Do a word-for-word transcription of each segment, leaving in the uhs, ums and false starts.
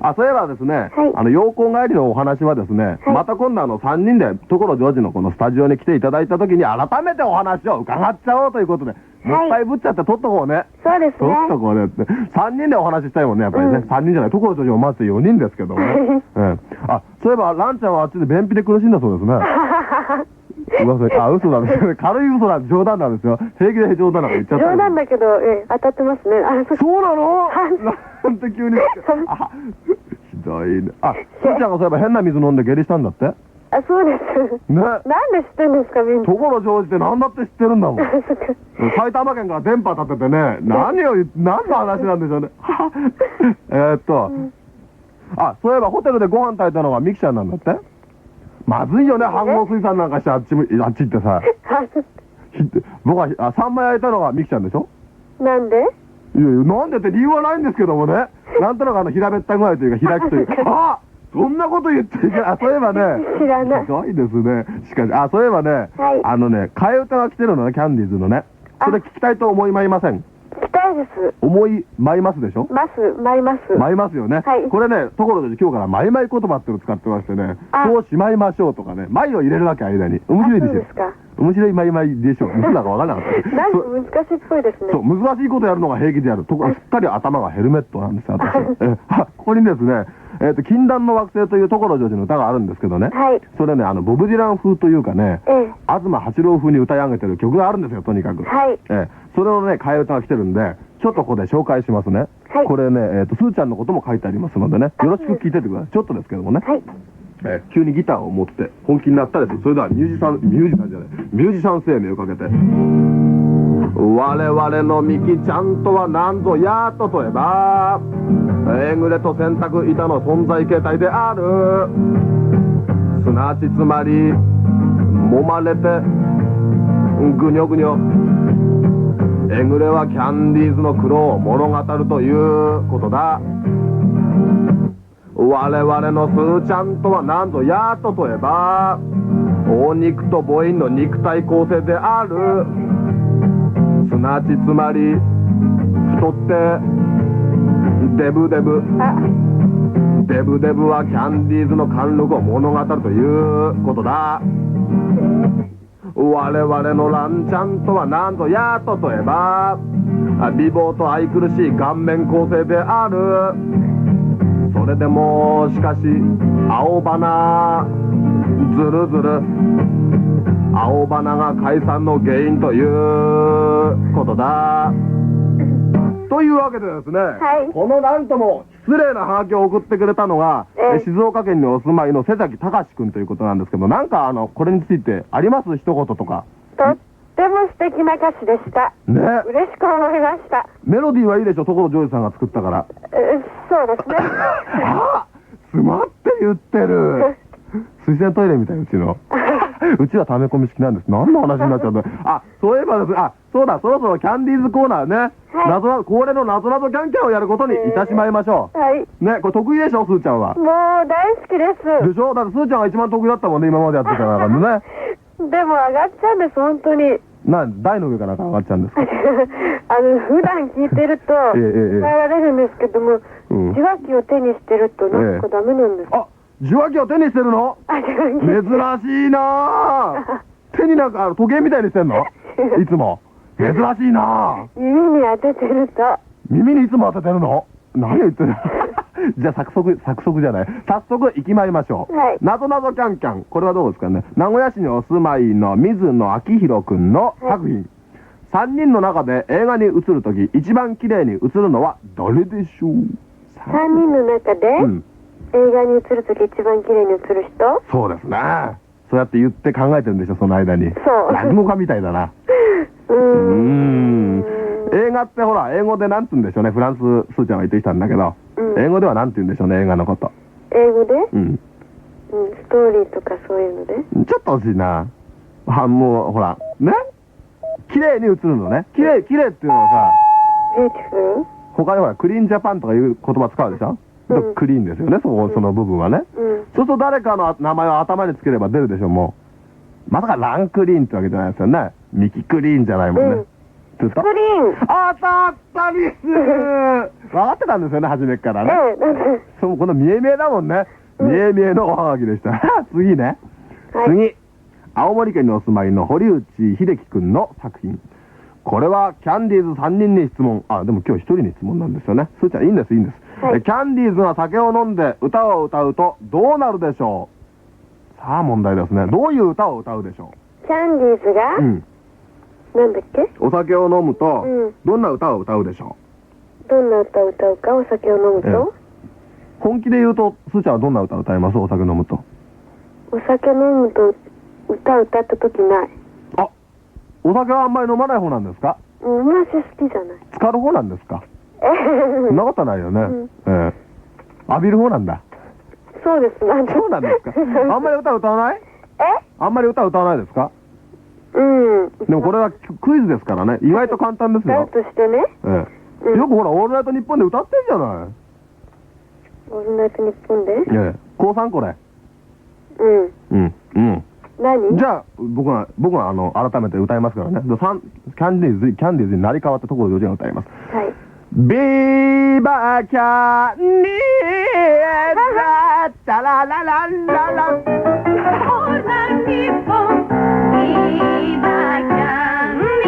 あ、そういえばですね、 はい、 あの、陽光帰りのお話はですね、はい、また今度あの、さんにんで所ジョージのこのスタジオに来ていただいたときに、改めてお話を伺っちゃおうということで、もったいぶっちゃって撮っとこうね。 そうですね。 撮っとこうねって。さんにんでお話ししたいもんね、やっぱりね。うん、さんにんじゃない、所ジョージもまずよにんですけどもね。うん。あ、そういえば、ランちゃんはあっちで便秘で苦しんだそうですね。噂、あ、嘘なんですよ。軽い嘘なんで冗談なんですよ。平気で冗談なんか言っちゃった。 冗談だけど、え、当たってますね。あ、 そ、そうなのなんて急に。あ、ひどいね。あ、すーちゃんがそういえば変な水飲んで下痢したんだって。 あ、そうです。ね。なんで知ってるんですか、みんな。 所ジョージって何だって知ってるんだもん。埼玉県から電波立ててね、何を、何の話なんでしょうね。えっと、うん、あ、そういえばホテルでご飯炊いたのはミキちゃんなんだって。まずいよね、飯合水産なんかしてあっち、あっち行ってさ。僕は、あ、サンマ焼いたのはミキちゃんでしょ。 なんで？ いやいや、なんでって理由はないんですけどもね。なんとなくあの、平べった具合というか、開きというか。あ、そんなこと言っていけない。あ、そういえばね。 知らない。 すごいですね。しかし、あ、そういえばね。はい、あのね、替え歌が来てるのね、キャンディーズのね。それ聞きたいと思いまいません？ 聞きたいです。 思いまいますでしょ？ ます、まいます。 まいますよね。はい。これね、所で今日からまいまい言葉っていうのを使ってましてね、そうしまいましょうとかね、まいを入れるわけ間に。面白いでしょ。そうですか。面白いまいまいでしょ。いつだかわからなかった。 なんか難しいっぽいですね。 そう、難しいことやるのが平気でやる。ところしっかり頭がヘルメットなんですよ、私は。え、ここにですね、えっと、禁断の惑星という所ジョージの歌があるんですけどね。はい。それね、あの、ボブ・ディラン風というかね、ええ、東八郎風に歌い上げてる曲があるんですよ、とにかく。はい。ええ、それのね、替え歌が来てるんで、ちょっとここで紹介しますね。はい。これね、えっと、すーちゃんのことも書いてありますのでね、よろしく聞いててください。ちょっとですけどもね。はい。えー、急にギターを持って本気になったです。それではミュージシャン、ミュージシャンじゃない、ミュージシャン生命をかけて。我々のミキちゃんとは何ぞやととえば、えぐれと洗濯板の存在形態である。すなわちつまり、揉まれて、ぐにょぐにょ。えぐれはキャンディーズの苦労を物語るということだ。我々のスーちゃんとは何ぞやととえば、大肉と母音の肉体構成である。すなわちつまり、太ってデブデブ。デブデブはキャンディーズの貫禄を物語るということだ。我々のランちゃんとは何ぞやととえば、美貌と愛くるしい顔面構成である。それでもしかし青花ずるずる、青花が解散の原因ということだ。というわけでですね、はい、このなんとも失礼なハガキを送ってくれたのが、え静岡県にお住まいの瀬崎隆君ということなんですけど、なんかあのこれについてあります？一言とか。 とっても素敵な歌詞でした。ね。嬉しく思いました。 メロディーはいいでしょ、所ジョージさんが作ったから。 え、そうですね。 あ、詰まって言ってる。水洗トイレみたい、うちの。うちは溜め込み式なんです。何の話になっちゃうんだ。あ、そういえばですね、あ、そうだ、そろそろキャンディーズコーナーね。はい、謎な、恒例の謎謎キャンキャンをやることにいたしまいましょう。はい。ね、これ得意でしょ、すーちゃんは。 もう大好きです。 でしょ？だってすーちゃんが一番得意だったもんね、今までやってたからね。 でも上がっちゃうんです、本当に。 な、台の上から上がっちゃうんですか？ あの、普段聞いてると、伝えられるんですけども、受話器を手にしてるとなんかダメなんです。 あ、受話器を手にしてるの？珍しいなぁ。手になんかあの時計みたいにしてんの？いつも。珍しいなぁ。 耳に当ててると。 耳にいつも当ててるの？何を言ってるじゃあ、早速、早速じゃない。早速行きまいりましょう。はい。なぞなぞキャンキャン。これはどうですかね。名古屋市にお住まいの水野明宏くんの作品。さんにんの中で映画に映るとき、一番綺麗に映るのは誰でしょう？ さんにんの中で、うん、映画に映るとき一番綺麗に映る人？ そうですね。そうやって言って考えてるんでしょ、その間に。 そう。 落語家みたいだな。うーん。映画ってほら、英語でなんつうんでしょうね。フランス、すーちゃんは言ってきたんだけど、うん、英語ではなんて言うんでしょうね、映画のこと。 英語で？うん。うん、ストーリーとかそういうので？ ちょっと惜しいな。は、もう、ほら、ね？綺麗に映るのね。綺麗、綺麗っていうのはさ、 ビューティフル？ 他にほら、クリーンジャパンとかいう言葉使うでしょ？うん、クリーンですよね、そこ、その部分はね。うん、そうすると誰かの名前を頭につければ出るでしょ、もう。まさかランクリーンってわけじゃないですよね。ミキクリーンじゃないもんね。 ずっとスクリーン。 当たったです。分かってたんですよね、初めからね。 ええ、なんで。 そう、この見え見えだもんね。見え見えのおはがきでした。次ね。 はい、 次。青森県にお住まいの堀内秀樹くんの作品。これはキャンディーズさんにんに質問。あ、でも今日ひとりに質問なんですよね。すーちゃんいいんです、いいんです。 はい、 キャンディーズが酒を飲んで歌を歌うとどうなるでしょう。さあ問題ですね。どういう歌を歌うでしょう。キャンディーズが、うん、なんだっけ、 お酒を飲むと、 うん、 どんな歌を歌うでしょう。どんな歌を歌うか、お酒を飲むと、ええ、 本気で言うと、すーちゃんはどんな歌を歌います？お酒飲むと。 お酒飲むと歌を歌った時ない。 あ、お酒はあんまり飲まない方なんですか？ うん、私好きじゃない。 浸かる方なんですか？そんなことないよね。うん、ええ、浴びる方なんだ。 そうです。 そうなんですか？あんまり歌歌わない？ え？ あんまり歌歌わないですか？ うん。 でもこれはクイズですからね。意外と簡単ですよ。 歌うとしてね。 ええ、うん、よくほら、オールナイトニッポンで歌ってんじゃない。 オールナイトニッポンで？ ええ、高さんこれ。 うん。 うんうん。 何？ じゃあ僕が僕があの改めて歌いますからね。キャンディーズキャンディーズに成り変わったところでジョージが歌います。 はい。 ビーバーキャンディーズタラララララ。オールナイトニッポンビーバーキャンデ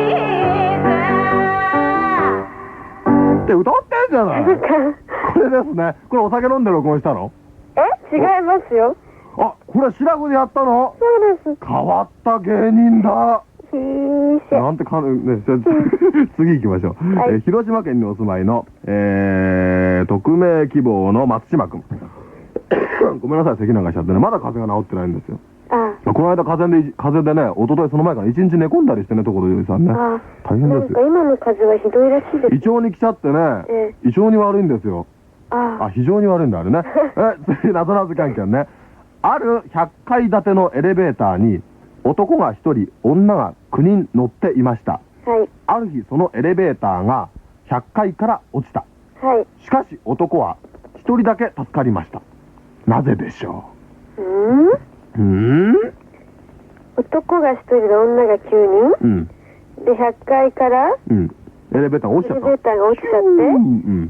ィーズって歌ってんじゃない。これですね。これお酒飲んで録音したの？ え？違いますよ。 あ、これシラフでやったの？ そうです。 変わった芸人だ。 ひーし。 なんてかん、ね、次行きましょう。はい、えー、広島県にお住まいの、えー、匿名希望の松島くん。ごめんなさい、咳なんかしちゃってね。まだ風邪が治ってないんですよ。ああ、この間風邪で、風邪でね、一昨日その前から一日寝込んだりしてね、ところよりさんね。ああ、大変ですよ。 なんか今の風邪はひどいらしいです。 胃腸に来ちゃってね、ええ、胃腸に悪いんですよ。ああ、非常に悪いんだ、あれね。え、次、なぞなぞ関係ね。あるひゃっかい建てのエレベーターに男がひとり、女がきゅうにん乗っていました。はい。ある日そのエレベーターがひゃっかいから落ちた。はい。しかし男はひとりだけ助かりました。なぜでしょう？うーん？うーん？ 男がひとりで女がきゅうにん？うん。でひゃっかいから、うん、 エレベーターが落ちちゃった。 エレベーターが落ちちゃって、うんうん、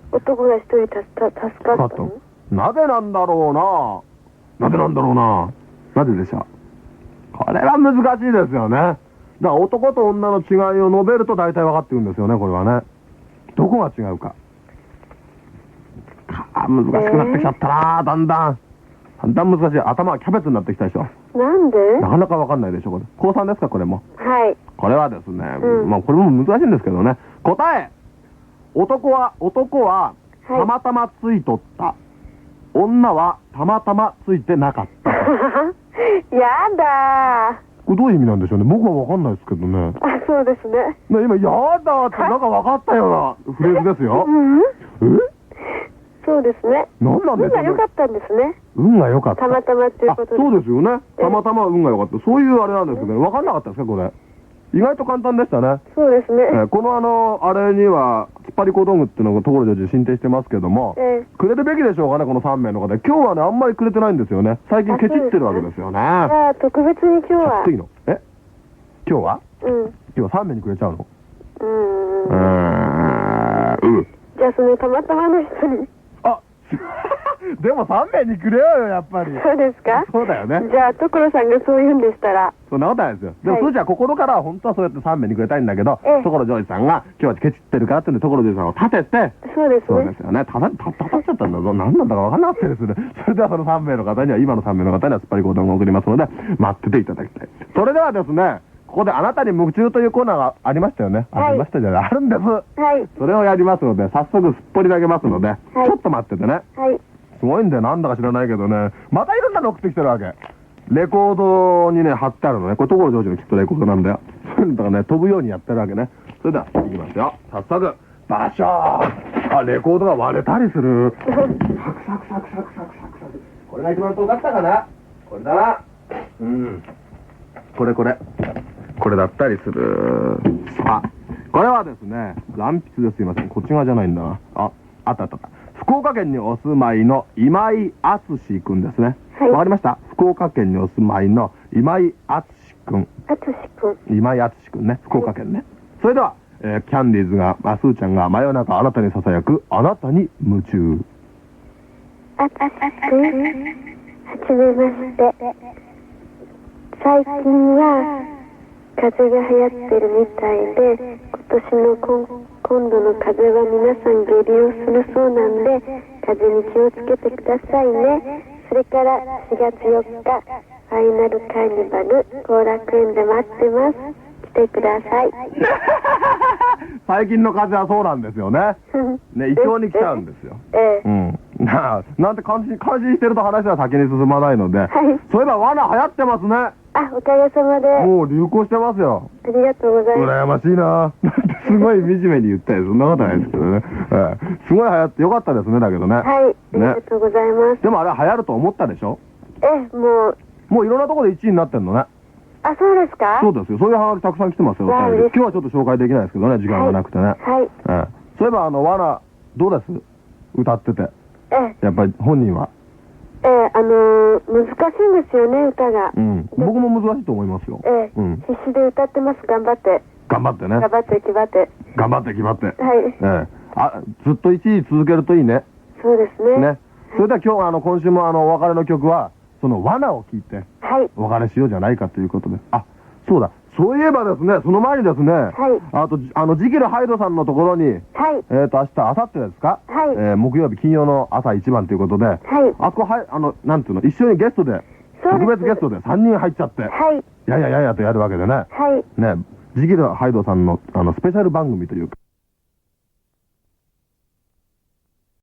男がひとり助かったの？ なぜなんだろうな。なぜなんだろうな。なぜでしょう。これは難しいですよね。だから男と女の違いを述べると大体分かってくるんですよね、これはね。どこが違うか。あ、難しくなってきちゃったな、だんだん。だんだん難しい。頭がキャベツになってきたでしょ。 なんで？ なかなか分かんないでしょ、これ。高さんですか、これも。 はい。 これはですね、うん、まあこれも難しいんですけどね。答え。男は、男は、たまたまついとった。はい、女はたまたまついてなかった。 やだー。 これどういう意味なんでしょうね。僕は分かんないですけどね。 あ、そうですね。 ね、今、やだーってなんか分かったようなフレーズですよ。うん、え？ そうですね。 何なんですか？ 運が良かったんですね。 運が良かった。 たまたまっていうことで。 そうですよね。たまたま運が良かった。そういうあれなんですけどね。分かんなかったですか、これ。意外と簡単でしたね。 そうですね。 えー、このあの、あれには、突っ張り小道具っていうのがところで進展してますけども、えー、くれるべきでしょうかね、このさんめいの方。今日はね、あんまりくれてないんですよね。最近ケチってるわけですよね。 ああ、特別に今日は。 いいの？え？今日は？うん。今日はさんめいにくれちゃうの？うーん。うーん。 じゃあそのたまたまの人に。 あでもさんめいにくれようよ、やっぱり。 そうですか？ そうだよね。 じゃあ所さんがそう言うんでしたら。 そんなことないですよ。でも、はい、そうじゃ心からは本当はそうやってさんめいにくれたいんだけど、所ジョージさんが今日はケチってるからってんで所ジョージさんを立てて。 そうですね。 そうですよね。たた、た、たたっちゃったんだぞ。何なんだか分かんなかったですね。それではそのさんめいの方には、今のさんめいの方には突っ張り行動を送りますので、待ってていただきたい。それではですね、ここであなたに夢中というコーナーがありましたよね。はい、ありましたじゃない。あるんです。はい。それをやりますので、早速すっぽり投げますので、はい、ちょっと待っててね。はい。すごいんだよ。なんだか知らないけどね。またいろんなの送ってきてるわけ。レコードにね、貼ってあるのね。これ、所ジョージのきっとレコードなんだよ。そういうのがね、飛ぶようにやってるわけね。それでは、いきますよ。早速、バシャー。あ、レコードが割れたりする。サクサクサクサクサクサクサクサク。これが一番遠かったかな。これだな。うん。これこれ。これだったりする。あ、これはですね、鉛筆です。すいません。こっち側じゃないんだな。あ、あったあったあった。福岡県にお住まいの今井敦くんですね。はい。わかりました？福岡県にお住まいの今井敦くん。 敦くん。 今井敦くんね。福岡県ね。 それでは、えー、キャンディーズが、まあ、すーちゃんが真夜中あなたに囁く、あなたに夢中。 あっ、あっ、はじめまして。最近は、風邪が流行ってるみたいで、今年の今今度の風邪は皆さん下痢をするそうなんで、風邪に気をつけてくださいね。それからしがつよっか、ファイナルカーニバル後楽園で待ってます。来てください。 最近の風邪はそうなんですよね。ね、一応に来ちゃうんですよ。 ええ。 うん。なあ、なんて感心、感心してると話は先に進まないので、はい、そういえば罠流行ってますね。 あ、おかげさまで。 もう流行してますよ。 ありがとうございます。 羨ましいな。すごい惨めに言ったよ。そんなことないですけどね。ええ、すごい流行ってよかったですね、だけどね。 はい、ありがとうございます。 でもあれは流行ると思ったでしょ？ ええ、もう。 もういろんなところでいちいになってんのね。 あ、そうですか？ そうですよ。そういう話たくさん来てますよ。今日はちょっと紹介できないですけどね、時間がなくてね。はい。ええ、そういえばあの、罠、どうです？歌ってて。ええ。やっぱり本人は。 ええ、あのー、難しいんですよね、歌が。 うん。僕も難しいと思いますよ。 ええ。うん。必死で歌ってます、頑張って。頑張ってね。頑張って、気張って。頑張って、気張って。はい。ええ。あ、ずっといちい続けるといいね。そうですね。ね。それでは今日、あの、今週もあの、お別れの曲は、その罠を聞いて、はい。お別れしようじゃないかということで。あ、そうだ。そういえばですね、その前にですね、はい。あと、あの、ジキルハイドさんのところに、はい。えっと、明日、明後日ですか？はい。えー、木曜日、金曜の朝一番ということで、はい。あそこ、はい、あの、なんていうの、一緒にゲストで、特別ゲストでさんにん入っちゃって、はい。ややややとやるわけでね。はい。ね、ジキルハイドさんの、あの、スペシャル番組というか、